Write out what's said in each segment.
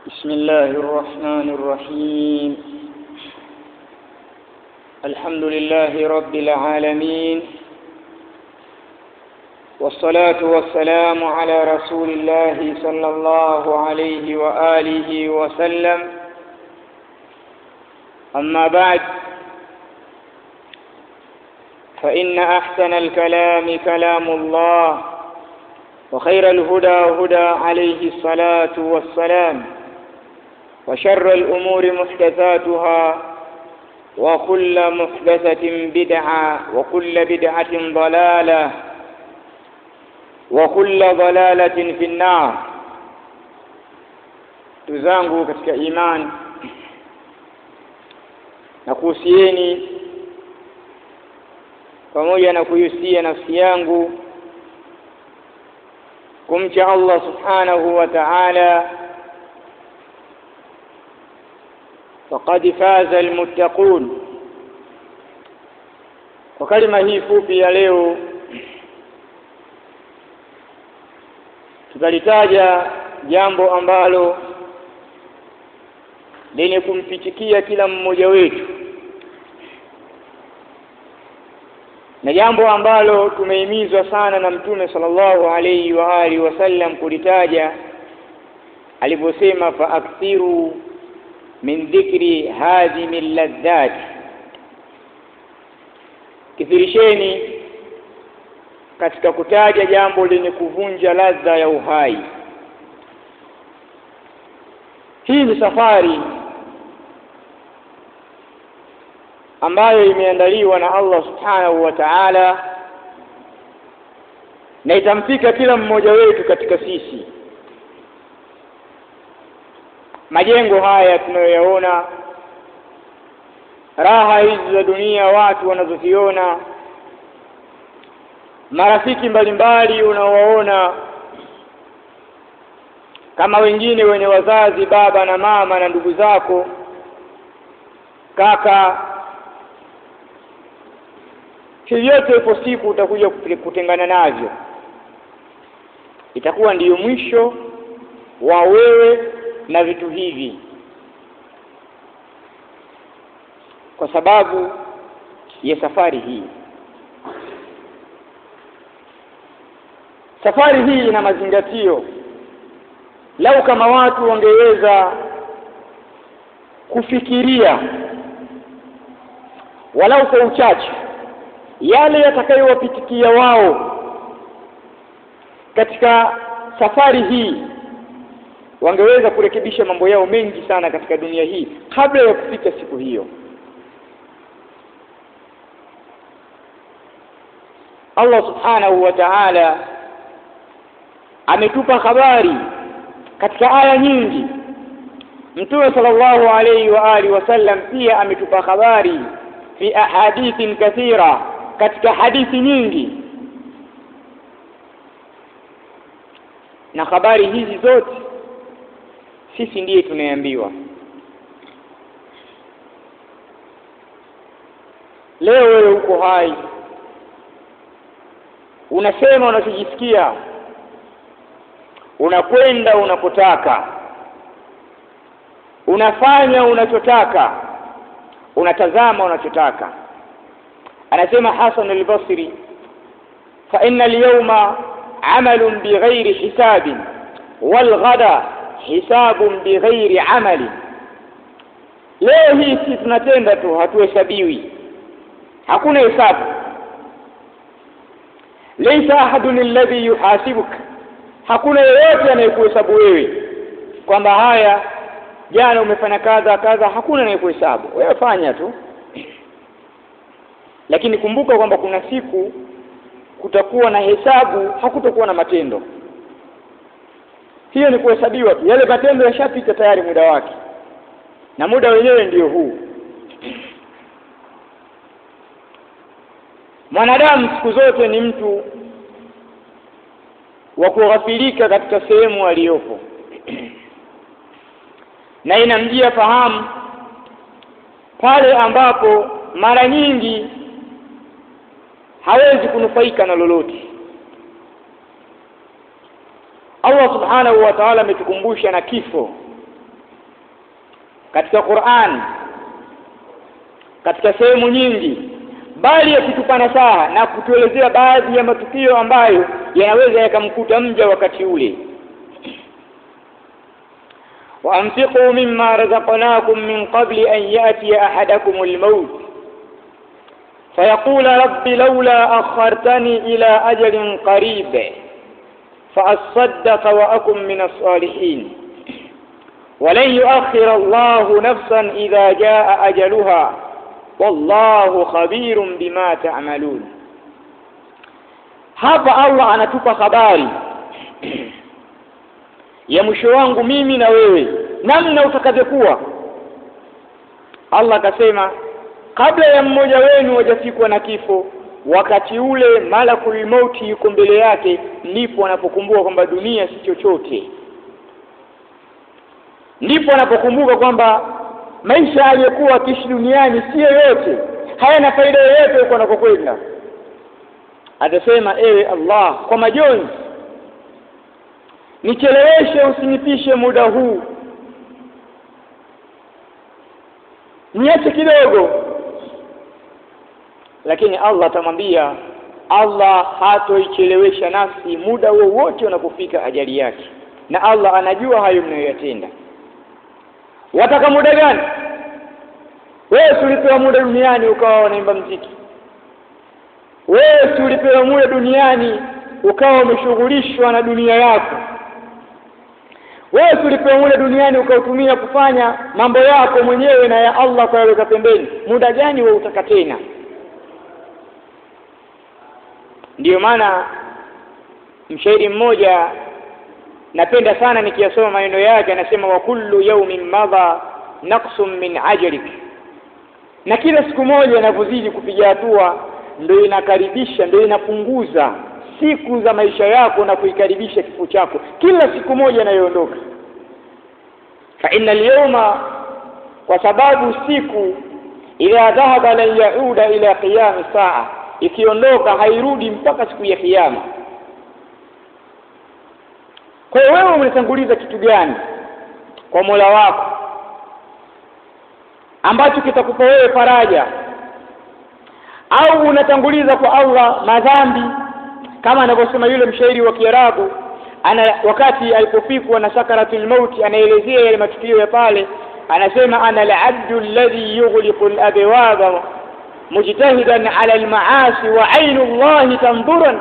بسم الله الرحمن الرحيم. الحمد لله رب العالمين، والصلاة والسلام على رسول الله صلى الله عليه وآله وسلم. أما بعد، فإن أحسن الكلام كلام الله، وخير الهدى هدى عليه الصلاة والسلام، وشر الأمور محدثاتها، وكل محدثة بدعة، وكل بدعة ضلالة، وكل ضلالة في النار. Tuzangu katika imani, na kuhusieni pamoja na kuhusia nafsi yangu kumcha Allah subhanahu wa ta'ala. Faqad faza almuttaqun. Kwa kalima hii fupi ya leo tutalitaja jambo ambalo lenye kumfikikia kila mmoja wetu, na jambo ambalo tumehimizwa sana na Mtume sallallahu alayhi wa alihi wasallam kulitaja aliposema, fa akthiru min dhikri hadhimi ladhat, kithirisheni katika kutaja jambo lenye kuvunja ladha ya uhai. Hii ni safari ambayo imeandaliwa na Allah subhanahu wa ta'ala, na itamfika kila mmoja wetu katika sisi. Majengo haya tunayoyaona, raha hizi za dunia watu wanazoziona, marafiki mbalimbali unaowaona, kama wengine wenye wazazi, baba na mama na ndugu zako, kaka, yote ipo siku utakuja kutengana navyo. Itakuwa ndiyo mwisho wa wewe na vitu hivi, kwa sababu ya safari hii. Safari hii ina mazingatio. Lau kama watu wangeweza kufikiria walau kwa uchache yale yatakayowapitikia wao katika safari hii, wangeweza kurekebisha mambo yao mengi sana katika dunia hii kabla ya kufika siku hiyo. Allah subhanahu wa ta'ala ametupa habari katika aya nyingi. Mtume sallallahu alayhi wa alihi wasallam pia ametupa habari fi ahadithin kathira, katika hadithi nyingi. Na habari hizi zote sisi ndiye tunaambiwa. Leo wewe uko hai, unasema unachojisikia, unakwenda unapotaka, unafanya unachotaka, unatazama unachotaka. Anasema Hasan al-Basri, fa inna al-yawma amalun bighairi hisabin wal ghada hisabun bighairi amali. Leo hii sisi tunatenda tu, hatuhesabiwi, hakuna hesabu. Laysa ahadun alladhi yuhasibuka, hakuna yeyote anayekuhesabu wewe kwamba haya jana umefanya kadha kadha. Hakuna anayekuhesabu wewe, fanya tu. Lakini kumbuka kwamba kuna siku kutakuwa na hesabu, hakutakuwa na matendo. Hiyo ni kuhesabiwa tu, yale matendo yashapita tayari muda wake, na muda wenyewe ndio huu. Mwanadamu siku zote ni mtu wa kughafilika katika sehemu aliyopo, na inamjia fahamu pale ambapo mara nyingi hawezi kunufaika na lolote. Allah subhanahu wa ta'ala ametukumbusha na kifo katika Qur'an katika sehemu nyingi, bali akitupa nasaha na kutuelezea baadhi ya matukio ambayo yanaweza yakamkuta mja wakati ule. وأنفقوا مما رزقناكم من قبل أن يأتي أحدكم الموت فيقول رب لولا أخرتني إلى أجل قريب فأصدق وأكن من الصالحين ولن يؤخر الله نفسا إذا جاء أجلها والله خبير بما تعملون. hapa Allah anatupa habari ya mwisho wangu mimi na wewe, namna utakavyokuwa. Allah akasema kabla ya mmoja wenu hajafikwa na kifo, wakati ule malakul mauti yuko mbele yake, ndipo anapokumbuka kwamba dunia si chochote, ndipo anapokumbuka kwamba maisha aliyokuwa akiishi duniani si yoyote, hayana faida yoyote huko anakokwenda. Atasema ewe Allah, kwa majonzi nicheleweshe, usinipishe muda huu, niache kidogo. Lakini Allah atamwambia, Allah hatoichelewesha nafsi muda wowote unapofika ajali yake, na Allah anajua hayo mnayoyatenda. Wataka muda gani? Wewe ulipewa muda duniani ukawa unaimba muziki. Wewe ulipewa muda duniani ukawa umeshughulishwa na dunia yako. Wewe ulipewa muda duniani ukautumia kufanya mambo yako mwenyewe na ya Allah kwa yaweka pembeni. Muda gani wewe utaka tena? Ndiyo maana mshairi mmoja napenda sana nikiyasoma maneno yake, anasema wa kullu yawmin madha naqsum min ajrik, na kila siku moja inavyozidi kupiga hatua ndio inakaribisha, ndio inapunguza siku za maisha yako na kuikaribisha kifo chako. Kila siku moja inayoondoka, fa innal yawma, kwa sababu siku ila dhahaba la yauda ila qiyam saa, ikiondoka hairudi mpaka siku ya kiyama. Kwa hiyo wewe umetanguliza kitu gani kwa Mola wako ambacho kitakupa wewe faraja? Au unatanguliza kwa Allah madhambi, kama anavyosema yule mshairi wa Kiarabu, wakati alipofikwa na sakaratul mauti, anaelezea yale matukio ya pale, anasema ana al-abdu alladhi yughliqu al-abwaba mujtahidan ala al-ma'asi wa 'aynu Allah tanzuran.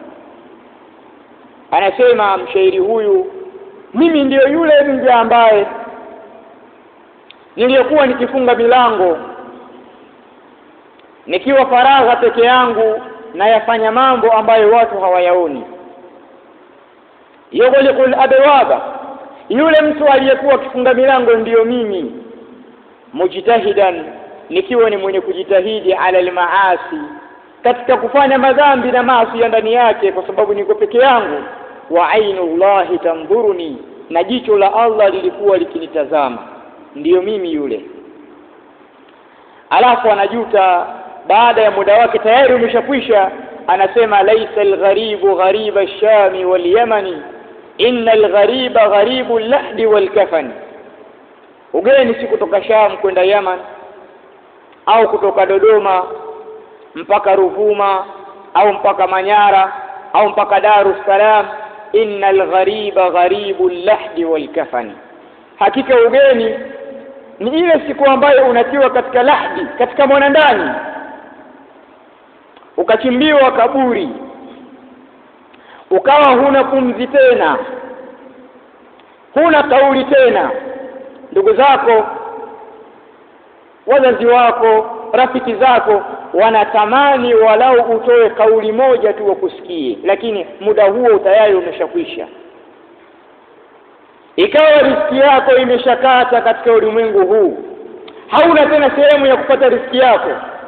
Anasema mshairi huyu, mimi ndiyo yule mja ambaye niliyokuwa nikifunga milango nikiwa faragha peke yangu na yafanya mambo ambayo watu hawayaoni. Yughliqul abwaba, yule mtu aliyekuwa akifunga milango ndiyo mimi. Mujtahidan, nikiwa ni mwenye kujitahidi ala al-maasi, katika kufanya madhambi na maasi ya ndani yake, kwa sababu niko peke yangu. Wa ainullahi tanzuruni, na jicho la Allah lilikuwa likinitazama, ndiyo mimi yule. Alafu anajuta baada ya muda wake tayari umeshakwisha, anasema laisa al-gharibu ghariba ash-shami wal-yamani inna al-ghariba gharibu al-lahdi wal-kafani. Ugeni si kutoka Sham kwenda Yaman, au kutoka Dodoma mpaka Ruvuma, au mpaka Manyara, au mpaka Dar es Salaam. Innal ghariba gharibu al-lahdi wal-kafani, hakika ugeni ni ile siku ambayo unatiwa katika lahdi, katika mwanandani, ukachimbiwa kaburi, ukawa huna pumzi tena, huna kauli tena. Ndugu zako, wazazi wako, rafiki zako wanatamani walau utoe kauli moja tu wakusikie, lakini muda huo tayari umeshakwisha. Ikawa riziki yako imeshakata katika ulimwengu huu, hauna tena sehemu ya kupata riziki yako.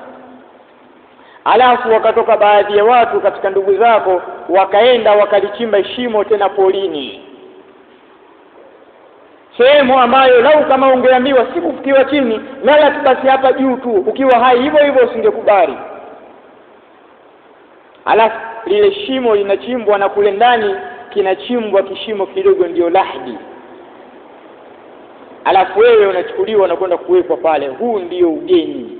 Alafu wakatoka baadhi ya watu katika ndugu zako, wakaenda wakalichimba shimo tena polini, sehemu ambayo lau kama ungeambiwa siku ukiwa chini lala basi hapa juu tu, ukiwa hai hivyo hivyo usingekubali. Alafu lile shimo linachimbwa na kule ndani kinachimbwa kishimo kidogo, ndio lahdi. alafu wewe unachukuliwa na kwenda kuwekwa pale. Huu ndio ugeni.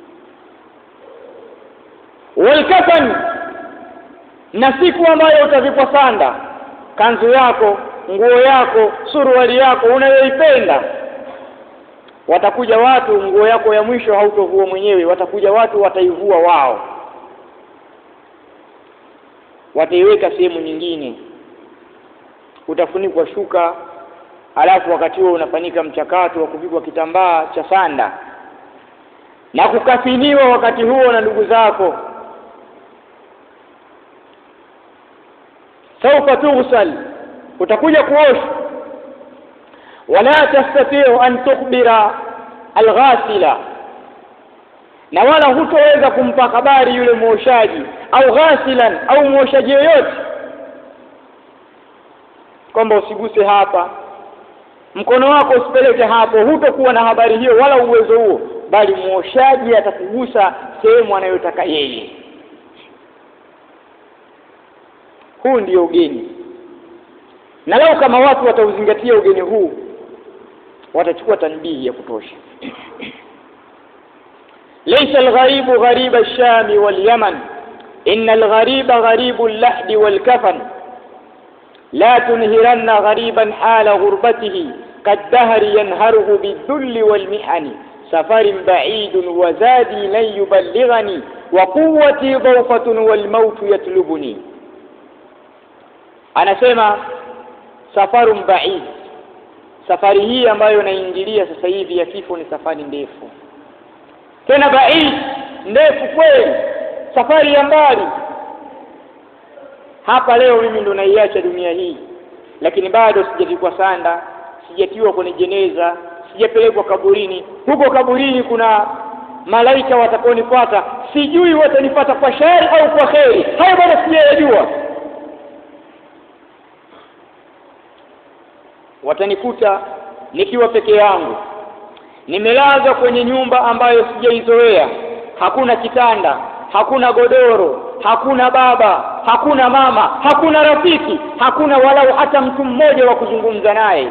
Walkafan, na siku ambayo utavikwa sanda, kanzu yako, nguo yako, suruali yako unayoipenda, watakuja watu, nguo yako ya mwisho hautovua mwenyewe, watakuja watu wataivua wao, wataiweka sehemu nyingine, utafunikwa shuka, alafu wakati huo unafanyika mchakato wa kuvikwa kitambaa cha sanda na kukafiniwa wakati huo na ndugu zako. Saufa tughsal, utakuja kuoshwa. Wala tastati'u an tukhbira alghasila, na wala hutoweza kumpa habari yule muoshaji au ghasilan au muoshaji yoyote kwamba usiguse hapa, mkono wako usipeleke hapo. Hutokuwa na habari hiyo wala uwezo huo, bali muoshaji atakugusa sehemu anayotaka yeye. Huu ndio ugeni. Na leo kama watu watauzingatia ugeni huu, watachukua tanbihi ya kutosha. Laysa al-gharibu ghariba ash-sham wal-yaman, inna al-ghariba gharibu al-lahd wal-kafan, la tunhiranna ghariban hala ghurbatihi كالدهر ينهره بالذل والمحن سفر بعيد وزادي لن يبلغني وقوتي ضوفة والموت يطلبني. anasema safarun ba'id, safari hii ambayo naingilia sasa hivi ya kifo ni safari ndefu, tena ba'id, ndefu kweli, safari ya mbali. Hapa leo mimi ndo naiacha dunia hii, lakini bado sijavikwa sanda, sijatiwa kwenye jeneza, sijapelekwa kaburini. Huko kaburini kuna malaika watakaonifuata, sijui watanifuata kwa shari au kwa kheri, hayo bado sijayajua. Watanikuta nikiwa peke yangu, nimelazwa kwenye nyumba ambayo sijaizoea, hakuna kitanda, hakuna godoro, hakuna baba, hakuna mama, hakuna rafiki, hakuna walau hata mtu mmoja wa kuzungumza naye.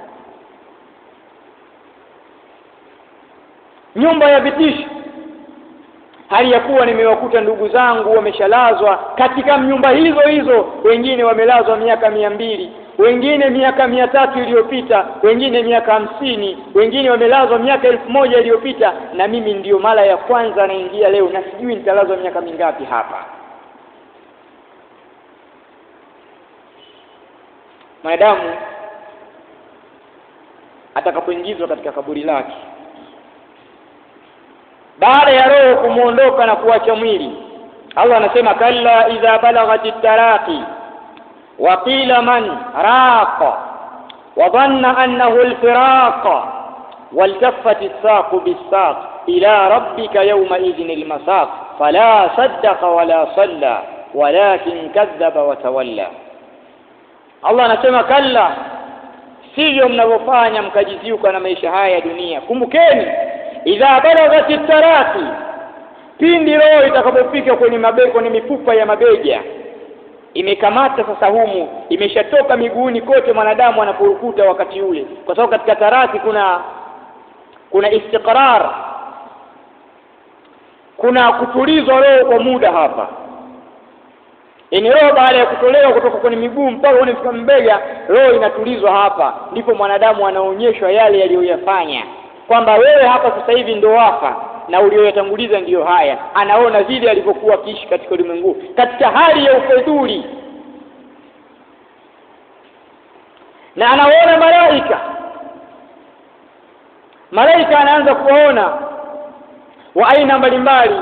Nyumba ya vitisho, hali ya kuwa nimewakuta ndugu zangu wameshalazwa katika nyumba hizo hizo, wengine wamelazwa miaka 200, wengine miaka 300 iliyopita, wengine miaka 50, wengine wamelazwa miaka 1000 iliyopita, na mimi ndiyo mara ya kwanza naingia leo na sijui nitalazwa miaka mingapi hapa. Mwanadamu atakapoingizwa katika kaburi lake, baada ya roho kumuondoka na kuacha mwili, Allah anasema kalla idha balaghatit taraqi wa qila man raqa wa dhanna annahu al-firaqa waltaffati as-saqu bis-saq ila rabbika yawma idhin al-masaq fala saddaqa wala salla walakin kadhaba wa tawalla. Allah anasema kalla, sivyo mnavyofanya mkajiziuka na maisha haya ya dunia. Kumbukeni, idha balaghatit taraqi, pindi roho itakapofika kwenye mabeko, ni mifupa ya mabega imekamata sasa, humu imeshatoka miguuni kote mwanadamu anaporukuta wakati ule, kwa sababu katika taraqi kuna istiqrar, kuna kutulizwa roho kwa muda hapa. Ini roho baada ya kutolewa kutoka kwenye miguu mpaka kwenye mabega, roho inatulizwa hapa, ndipo mwanadamu anaonyeshwa yale aliyoyafanya, kwamba wewe hapa sasa hivi ndo wafa na ulioyatanguliza ndiyo haya. Anaona vile alivyokuwa akiishi katika ulimwengu katika hali ya ufedhuli, na anaona malaika anaanza kuona wa aina mbalimbali,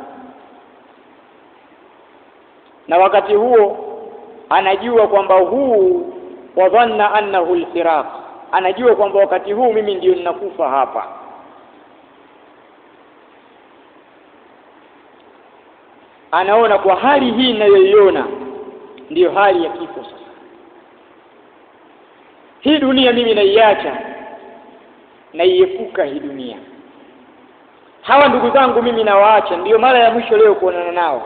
na wakati huo anajua kwamba huu wa dhanna annahu al-firaq, anajua kwamba wakati huu mimi ndio ninakufa hapa. Anaona kwa hali hii ninayoiona ndiyo hali ya kifo. Sasa hii dunia mimi naiacha, naiepuka hii dunia. Hawa ndugu zangu mimi nawaacha, ndiyo mara ya mwisho leo kuonana nao.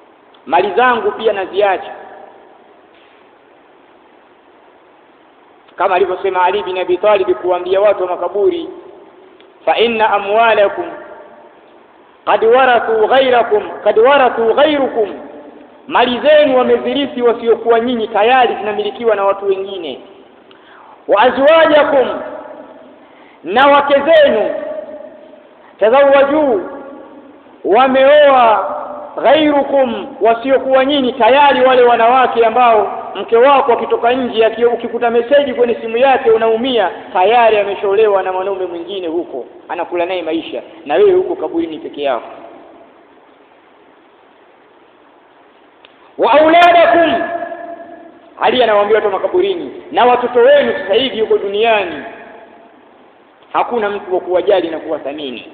Mali zangu pia naziacha. kama alivyosema Ali bin Abi Talib kuambia watu wa makaburi, fa inna amwalakum qad warathu ghayrukum, mali zenu wamezirithi wasiokuwa nyinyi, tayari zinamilikiwa na watu wengine. Wa azwajakum, na wake zenu, tazawwaju, wameoa ghairukum, wasiokuwa nyinyi, tayari wale wanawake ambao mke wako akitoka nje ukikuta message kwenye simu yake unaumia, tayari amesholewa na mwanaume mwingine huko, anakula naye maisha, na wewe huko kaburini peke yako. Wa auladakum, Ali anawaambia watu makaburini, na watoto wenu sasa hivi huko duniani hakuna mtu wa kuwajali na kuwathamini.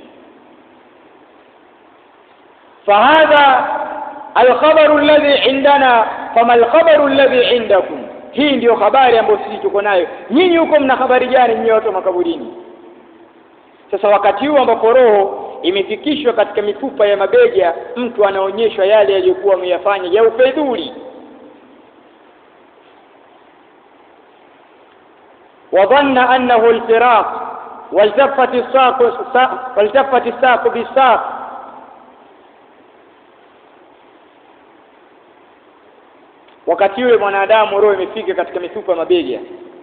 Fahadha alkhabaru alladhi indana fama alkhabaru alladhi indakum, hii ndio habari ambayo sisi tuko nayo. Nyinyi huko mna habari gani nyinyi watu makaburini? Sasa wakati huu ambapo roho imefikishwa katika mifupa ya mabega, mtu anaonyeshwa yale aliyokuwa ameyafanya ya ufedhuli. Wadhanna annahu alfiraq waltafat as-saq bis-saq, wakati yule mwanadamu roho imefika katika mifupa ya mabega.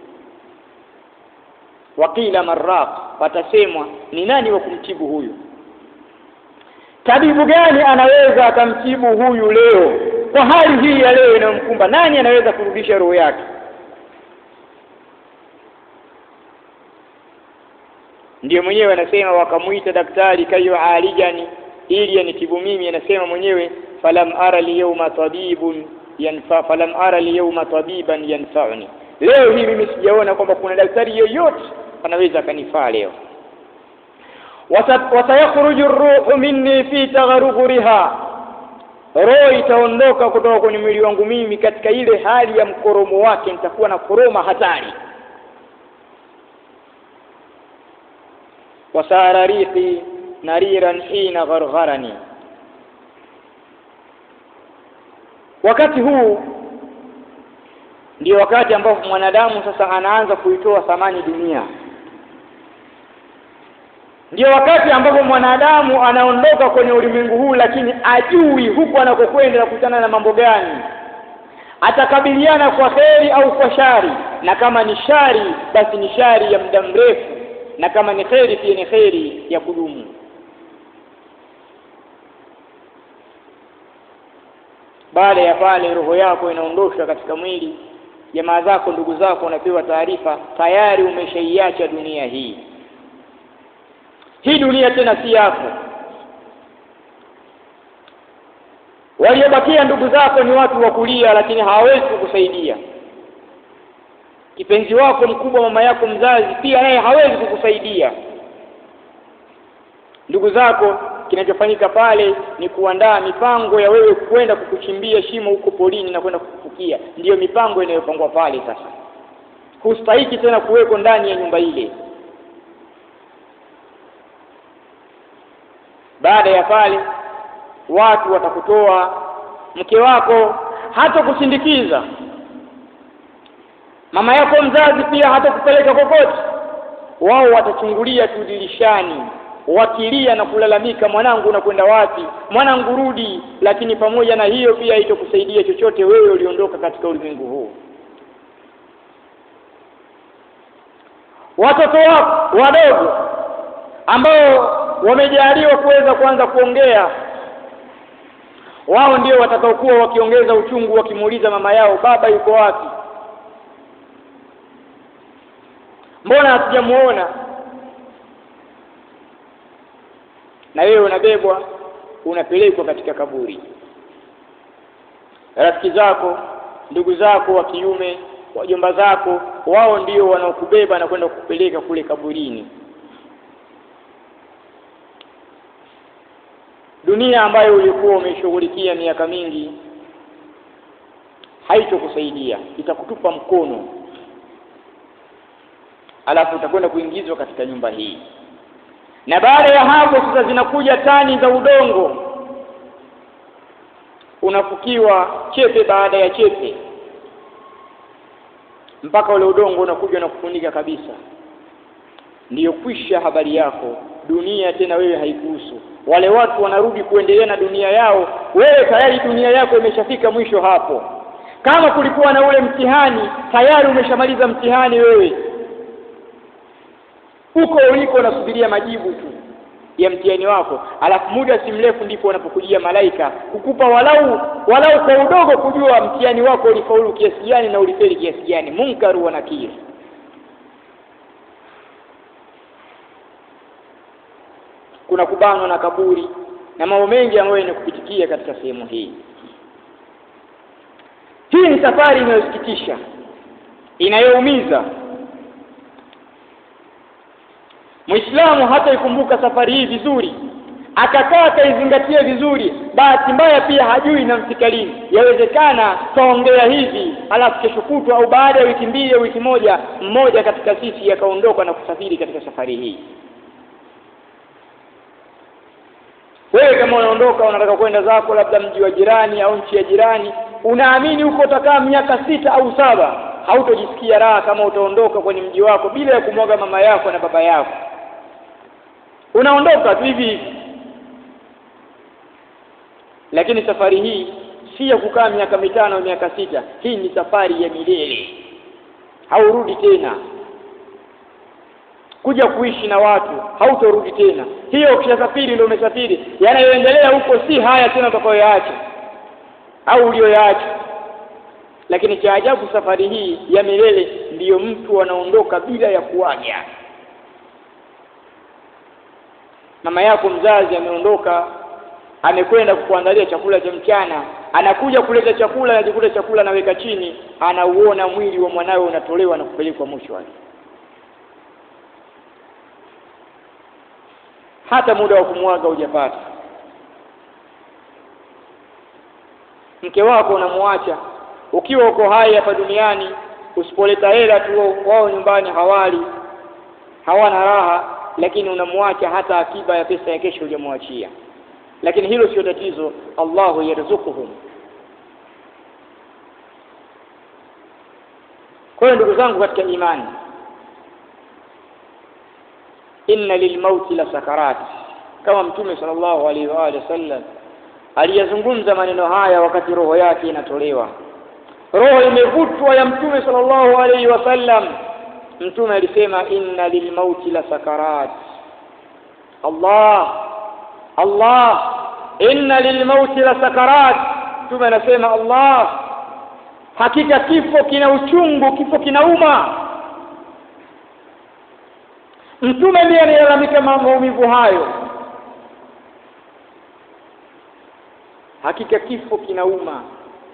Waqila marraq, patasemwa ni nani wa kumtibu huyu? Tabibu gani anaweza akamtibu huyu leo kwa hali hii ya leo inayomkumba? Nani anaweza kurudisha roho yake? Ndiyo mwenyewe anasema wakamuita daktari kayo alijani, ili anitibu mimi. Anasema mwenyewe falam ara liyawma tabiban yanfa'uni, leo hii mimi sijaona kwamba kuna daktari yoyote anaweza akanifaa leo. Watayakhruju ar-ruhu minni fi tagharghuriha, roho itaondoka kutoka kwenye mwili wangu mimi katika ile hali ya mkoromo wake, nitakuwa na koroma hatari. Wasara riqi nariran hina ghargharani, wakati huu ndio wakati ambapo mwanadamu sasa anaanza kuitoa thamani dunia. Ndio wakati ambapo mwanadamu anaondoka kwenye ulimwengu huu, lakini ajui huko anakokwenda na kukutana na mambo gani, atakabiliana kwa kheri au kwa shari, na kama ni shari basi ni shari ya muda mrefu, na kama ni kheri pia ni kheri ya kudumu. Baada ya pale roho yako inaondoshwa katika mwili, jamaa zako, ndugu zako wanapewa taarifa, tayari umeshaiacha dunia hii. Hii dunia tena si yako. Waliobakia ndugu zako ni watu wa kulia, lakini hawawezi kukusaidia. Kipenzi wako mkubwa, mama yako mzazi, pia naye hawezi kukusaidia. Ndugu zako, kinachofanyika pale ni kuandaa mipango ya wewe kwenda kukuchimbia shimo huko polini na kwenda kukufukia. Ndiyo mipango inayopangwa pale. Sasa hustahiki tena kuweko ndani ya nyumba ile. Baada ya pale watu watakutoa, mke wako hata kusindikiza, mama yako mzazi pia hata kupeleka kokote. Wao watachungulia tu dirishani wakilia na kulalamika, mwanangu unakwenda wapi, mwanangu rudi. Lakini pamoja na hiyo pia haitokusaidia chochote, wewe uliondoka katika ulimwengu huu. Watoto wako wadogo ambao wamejaliwa kuweza kuanza kuongea, wao ndio watakaokuwa wakiongeza uchungu, wakimuuliza mama yao, baba yuko wapi, mbona hatujamuona? Na wewe unabebwa unapelekwa katika kaburi. Rafiki zako, ndugu zako wa kiume, wajomba zako, wao ndio wanaokubeba na kwenda kukupeleka kule kaburini. Dunia ambayo ulikuwa umeshughulikia miaka mingi haitokusaidia, itakutupa mkono, alafu utakwenda kuingizwa katika nyumba hii. Na baada ya hapo sasa zinakuja tani za udongo, unafukiwa chepe baada ya chepe. mpaka ule udongo unakuja na kufunika kabisa, ndiyo kwisha habari yako. Dunia tena wewe haikuhusu. Wale watu wanarudi kuendelea na dunia yao, wewe tayari dunia yako imeshafika mwisho hapo. Kama kulikuwa na ule mtihani, tayari umeshamaliza mtihani wewe. Uko uliko unasubiria majibu tu ya mtihani wako, alafu muda si mrefu ndipo wanapokujia malaika kukupa walau kwa udogo kujua mtihani wako ulifaulu kiasi gani na ulifeli kiasi gani. Munkaru wa nakir. Kuna kubanwa na kaburi na mambo mengi ambayo yanakupitikia katika sehemu hii. Hii ni safari inayosikitisha, inayoumiza. Muislamu hata ikumbuka safari hii vizuri, akakaa akaizingatia vizuri, bahati mbaya pia hajui na msikalini. Yawezekana kaongea hivi alafu kesho kutwa au baada ya wiki mbili au wiki moja, mmoja katika sisi akaondoka na kusafiri katika safari hii. Wewe kama unaondoka unataka kwenda zako labda mji wa jirani au nchi ya jirani, unaamini huko utakaa miaka 6 au 7, hautojisikia raha kama utaondoka kwenye mji wako bila ya kumwaga mama yako na baba yako. Unaondoka tu hivi. Lakini safari hii si ya kukaa miaka 5 au miaka 6. Hii ni safari ya milele. Haurudi tena kuja kuishi na watu, hautorudi tena. Hiyo ukishasafiri ndio umesafiri. Yanayoendelea huko si haya tena utakayoyaacha au ulioyaacha. Lakini cha ajabu, safari hii ya milele ndiyo mtu anaondoka bila ya kuaga. Mama yako mzazi ameondoka, amekwenda kukuandalia chakula cha mchana, anakuja kuleta chakula, anajikuta chakula anaweka chini, anauona mwili wa mwanawe unatolewa na kupelekwa mochwari. Hata muda wa kumwaga hujapata. Mke wako unamwacha ukiwa uko hai hapa duniani, usipoleta hela tu wao nyumbani hawali, hawana raha, lakini unamwacha hata akiba ya pesa ya kesho hujamwachia. Lakini hilo sio tatizo, Allahu yarzuquhum. Kwa hiyo ndugu zangu katika imani, inna lilmauti la sakarat, kama Mtume sallallahu alaihi wa sallam aliyazungumza maneno haya wakati roho yake inatolewa. Roho imevutwa ya Mtume sallallahu alaihi wasallam. Mtume alisema inna lilmauti la sakarat. Allah, inna lilmauti la sakarat. Mtume anasema Allah, hakika kifo kina uchungu, kifo kinauma. Mtume ndiye analalamika maumivu hayo. Hakika kifo kinauma.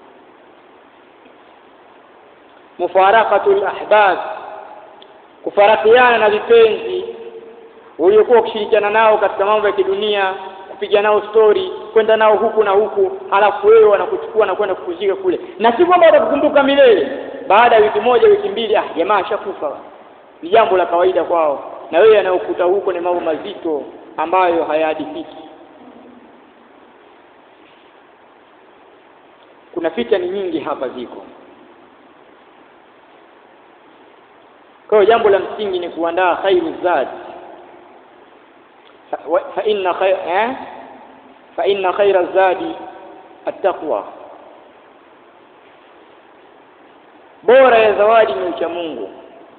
Mufaraqatul ahbab, kufarakiana na vipenzi uliokuwa ukishirikiana nao katika mambo ya kidunia, kupiga nao story, kwenda nao huku na huku, halafu wewe wanakuchukua na kwenda kukuzika kule. Na si kwamba watakukumbuka milele. Baada ya wiki moja, wiki mbili, jamaa ashakufa. Ni jambo la kawaida kwao. Na wewe anayokuta huko ni mambo mazito ambayo hayahadithiki. Kuna fitna nyingi hapa ziko. Kwa hiyo jambo la msingi ni kuandaa khairu zad. fa inna khaira zadi at-taqwa. Bora ya zawadi ni ucha Mungu.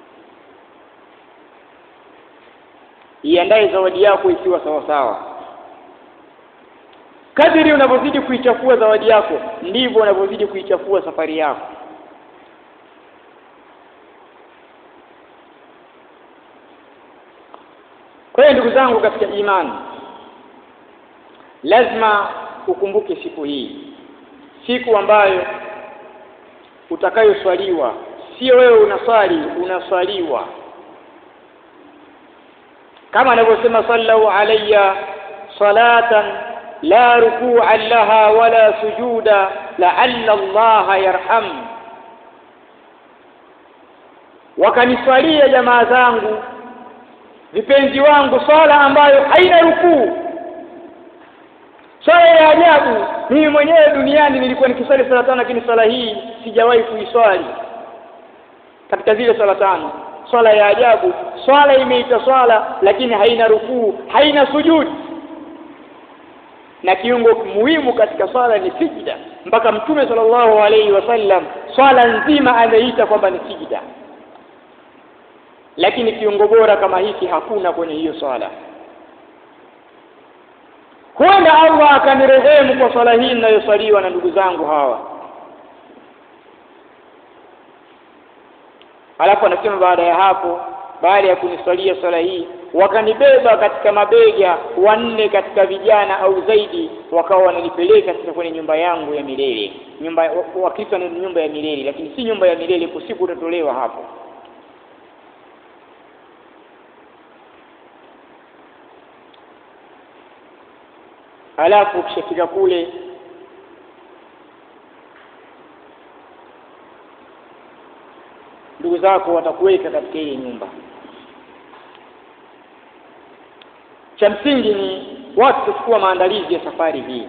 Iandae zawadi yako ikiwa sawa sawa. Kadiri unavyozidi kuichafua zawadi yako, ndivyo unavyozidi kuichafua safari yako. Kwa hiyo ndugu zangu katika imani, lazima ukumbuke siku hii, siku ambayo utakayoswaliwa. Sio wewe unaswali, unaswaliwa. Kama anavyosema sallu alayya salatan la ruku'a laha wala sujuda la'alla Allah yarham. Wakaniswalia jamaa zangu, vipenzi wangu, swala ambayo haina rukuu, swala ya ajabu. Mimi mwenyewe duniani nilikuwa nikiswali sala 5, lakini swala hii sijawahi kuiswali. katika zile swala tano. Swala ya ajabu, swala imeita swala lakini haina rukuu, haina sujudi. Na kiungo muhimu katika swala ni sijda, mpaka Mtume sallallahu alaihi wasallam swala nzima ameita kwamba ni sijda. Lakini kiungo bora kama hiki hakuna kwenye hiyo swala. Huenda Allah akanirehemu kwa swala hii ninayoswaliwa na ndugu zangu hawa. Alafu anasema baada ya hapo, baada ya kuniswalia swala hii, wakanibeba katika mabega wanne katika vijana au zaidi, wakawa wananipeleka sasa kwenye nyumba yangu ya milele. Nyumba wakita ni nyumba ya milele, lakini si nyumba ya milele, kwa siku utatolewa hapo. Alafu ukishafika kule, ndugu zako watakuweka katika ile nyumba. Cha msingi ni watu kuchukua maandalizi ya safari hii.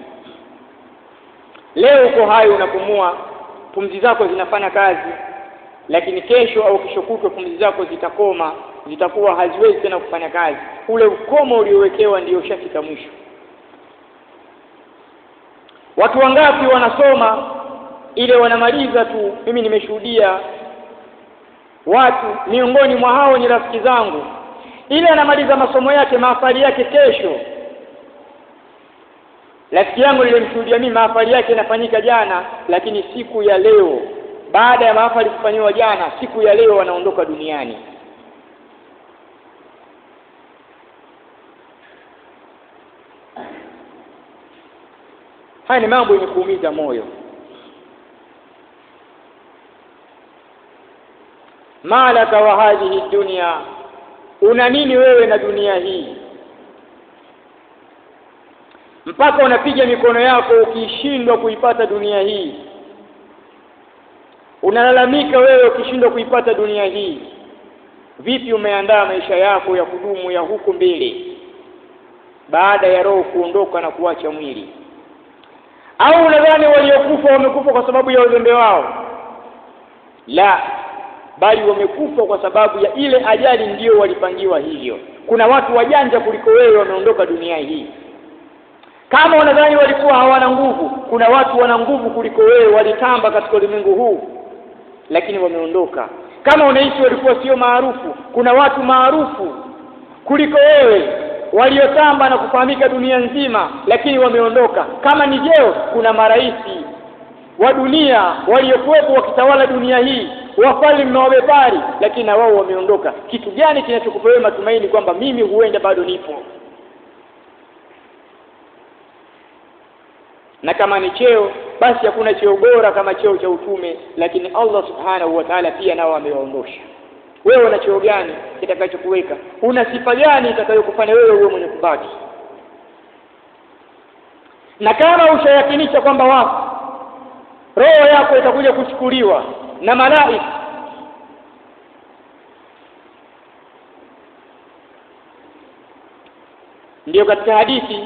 Leo uko hai unapumua, pumzi zako zinafanya kazi, lakini kesho au kesho kutwa pumzi zako zitakoma, zitakuwa haziwezi tena kufanya kazi. Ule ukomo uliowekewa ndio ushafika mwisho. Watu wangapi wanasoma ile wanamaliza tu? Mimi nimeshuhudia watu, miongoni mwa hao ni rafiki zangu, ile anamaliza masomo yake, mahafali yake kesho. Rafiki yangu nilimshuhudia mimi, mahafali yake inafanyika jana, lakini siku ya leo, baada ya mahafali kufanywa jana, siku ya leo wanaondoka duniani. Haya ni mambo yenye kuumiza moyo. Malaka wa hadhihi dunia, una nini wewe na dunia hii mpaka unapiga mikono yako ukishindwa kuipata dunia hii? Unalalamika wewe ukishindwa kuipata dunia hii. Vipi umeandaa maisha yako ya kudumu ya huko mbele baada ya roho kuondoka na kuacha mwili? Au unadhani waliokufa wamekufa kwa sababu ya uzembe wao? La, bali wamekufa kwa sababu ya ile ajali, ndio walipangiwa hivyo. Kuna watu wajanja kuliko wewe wameondoka dunia hii. Kama unadhani walikuwa hawana nguvu, kuna watu wana nguvu kuliko wewe, walitamba katika ulimwengu huu lakini wameondoka. Kama unaishi walikuwa sio maarufu, kuna watu maarufu kuliko wewe waliotamba na kufahamika dunia nzima lakini wameondoka. Kama ni jeo, kuna maraisi wa dunia waliokuwepo wakitawala dunia hii, wafalme na wabepari, lakini na wao wameondoka. Kitu gani kinachokupa wewe matumaini kwamba mimi huenda bado nipo? Na kama ni cheo, basi hakuna cheo bora kama cheo cha utume, lakini Allah subhanahu wa ta'ala pia nao amewaondosha. Wewe una cheo gani kitakachokuweka? Una sifa gani itakayokufanya wewe mwenye kubaki? Na kama ushayakinisha kwamba wapo, roho yako itakuja kuchukuliwa na malaika, ndio katika hadithi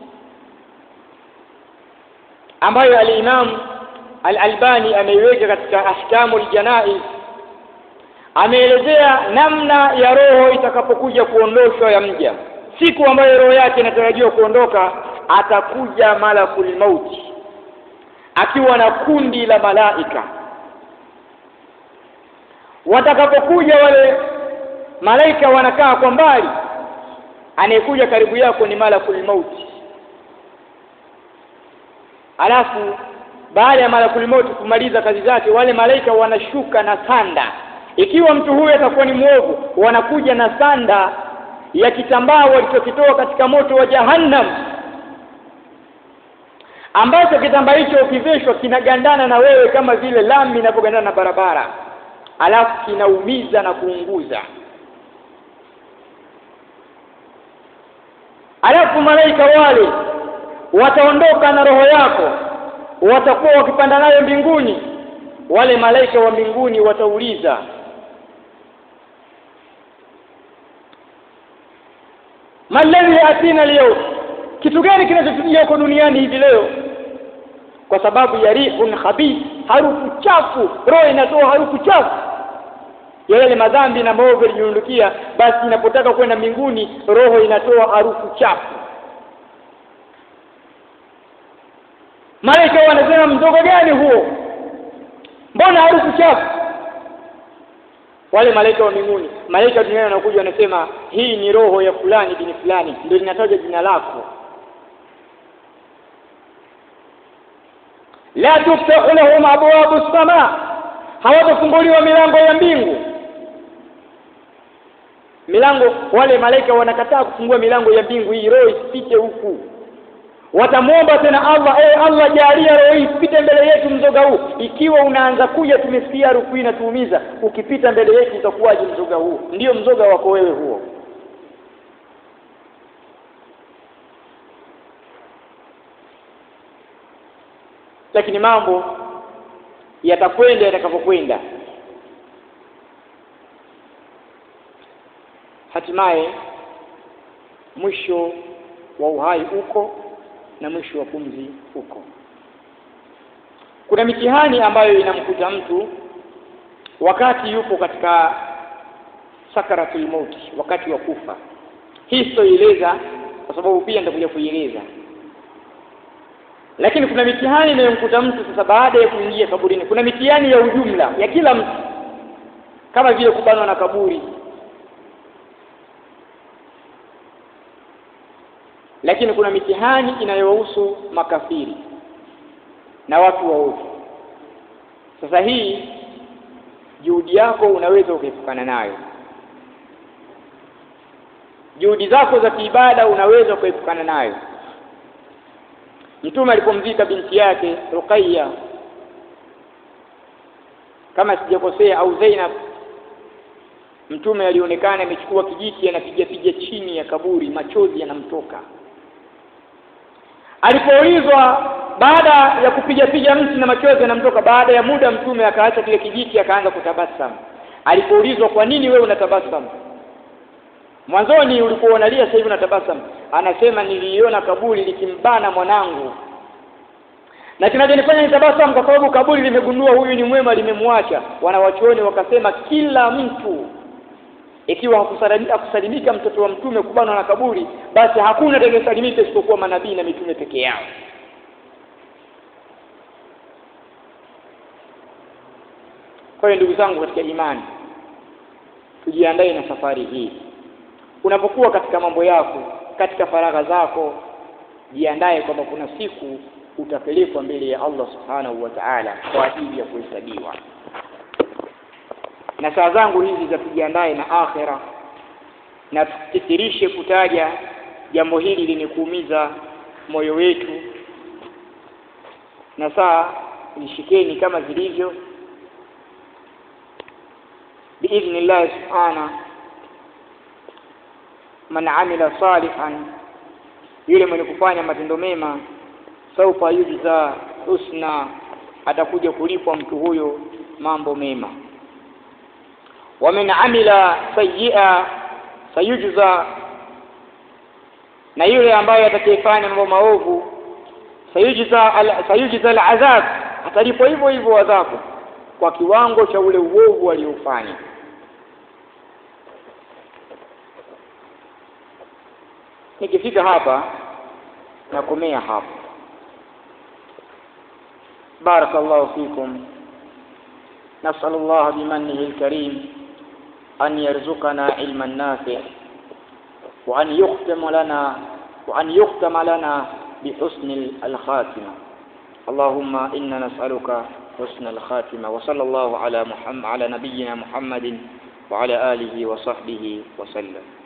ambayo al-Imam al-Albani ameiweka katika Ahkamul Janaiz, ameelezea namna ya roho itakapokuja kuondoshwa ya mja. Siku ambayo roho yake inatarajiwa kuondoka, atakuja malakul mauti akiwa na kundi la malaika. Watakapokuja wale malaika wanakaa kwa mbali, anayekuja karibu yako ni malakul mauti. Alafu baada ya malakul mauti kumaliza kazi zake, wale malaika wanashuka na sanda. Ikiwa mtu huyu atakuwa ni mwovu, wanakuja na sanda ya kitambaa walichokitoa katika moto wa Jahannam, ambacho kitambaa hicho ukiveshwa kinagandana na wewe kama vile lami inapogandana na barabara, alafu kinaumiza na kuunguza. Alafu malaika wale wataondoka na roho yako, watakuwa wakipanda nayo mbinguni. Wale malaika wa mbinguni watauliza, maladhi atina leo, kitu gani kinachotujia huko duniani hivi leo? Kwa sababu ya rihun khabith, harufu chafu, roho inatoa harufu chafu. ya yale madhambi na maovu yaliyoondokia, basi inapotaka kwenda mbinguni roho inatoa harufu chafu. Malaika wanasema mzoga gani huo? Mbona harufu chafu? Wale malaika wa mbinguni, malaika duniani wanakuja wanasema hii ni roho ya fulani bin fulani, ndio linataja jina lako. La tuftahu lahum abwabu as-samaa, hawatafunguliwa milango ya mbingu. Milango, wale malaika wanakataa kufungua milango ya mbingu, hii roho isipite huku. Watamuomba tena Allah, Allah jalia roho hii ipite mbele yetu mzoga huu. Ikiwa unaanza kuja tumesikia harufu inatuumiza, ukipita mbele yetu utakuwaje mzoga huu? Ndio mzoga wako wewe huo. Lakini mambo yatakwenda yatakapokwenda. Hatimaye mwisho wa uhai uko na mwisho wa pumzi uko. Kuna mitihani ambayo inamkuta mtu wakati yupo katika sakaratul maut, wakati wa kufa. Hii sitoeleza kwa sababu pia nitakuja kuieleza. Lakini kuna mitihani inayomkuta mtu sasa baada ya kuingia kaburini. Kuna mitihani ya ujumla ya kila mtu, kama vile kubanwa na kaburi. Lakini kuna mitihani inayohusu makafiri na watu waovu. Sasa hii juhudi yako unaweza kuepukana nayo. Juhudi zako za kiibada unaweza kuepukana nayo. Mtume alipomzika binti yake Ruqayya, kama sijakosea, au Zainab, Mtume alionekana amechukua kijiti anapiga chini ya kaburi, machozi yanamtoka. Alipoulizwa baada ya kupiga mti na machozi yanamtoka, baada ya muda Mtume akaacha kile kijiti akaanza kutabasamu. Alipoulizwa kwa nini wewe unatabasamu? Mwanzoni ulikuwa unalia, sasa hivi unatabasamu. Anasema niliona kaburi likimbana mwanangu. Na kinachonifanya nitabasamu kwa sababu kaburi limegundua huyu ni mwema, limemwacha. Wanawachuoni wakasema kila mtu ikiwa hakusalimika mtoto wa Mtume kubanwa na kaburi, basi hakuna atakayesalimika isipokuwa manabii na mitume peke yao. Kwa hiyo ndugu zangu katika imani, tujiandae na safari hii. Unapokuwa katika mambo yako, katika faragha zako, jiandae kwamba kuna siku utapelekwa mbele ya Allah Subhanahu wa Ta'ala kwa ajili ya kuhesabiwa. Na saa zangu hizi za tujiandae na akhera, na tukithirishe kutaja jambo hili lenye kuumiza moyo wetu, na saa nishikeni kama zilivyo biidhnillah subhana. Man amila salihan, yule mwenye kufanya matendo mema, saufa yujza husna, atakuja kulipwa mtu huyo mambo mema. Wa man amila sayyi'a sayujza, na yule ambaye atakayefanya mambo maovu sayujza al-azab, atalipwa hivyo hivyo adhabu kwa kiwango cha ule uovu aliofanya. Nikifika hapa nakomea hapa. Barakallahu fikum. Nas'alullah bimannihi al-karim an yarzuqana ilman nafi' wa an yukhtima lana bihusni al-khatima. Allahumma inna nas'aluka husna al-khatima. Wa sallallahu ala nabiyyina Muhammadin wa ala alihi wa sahbihi wa sallam.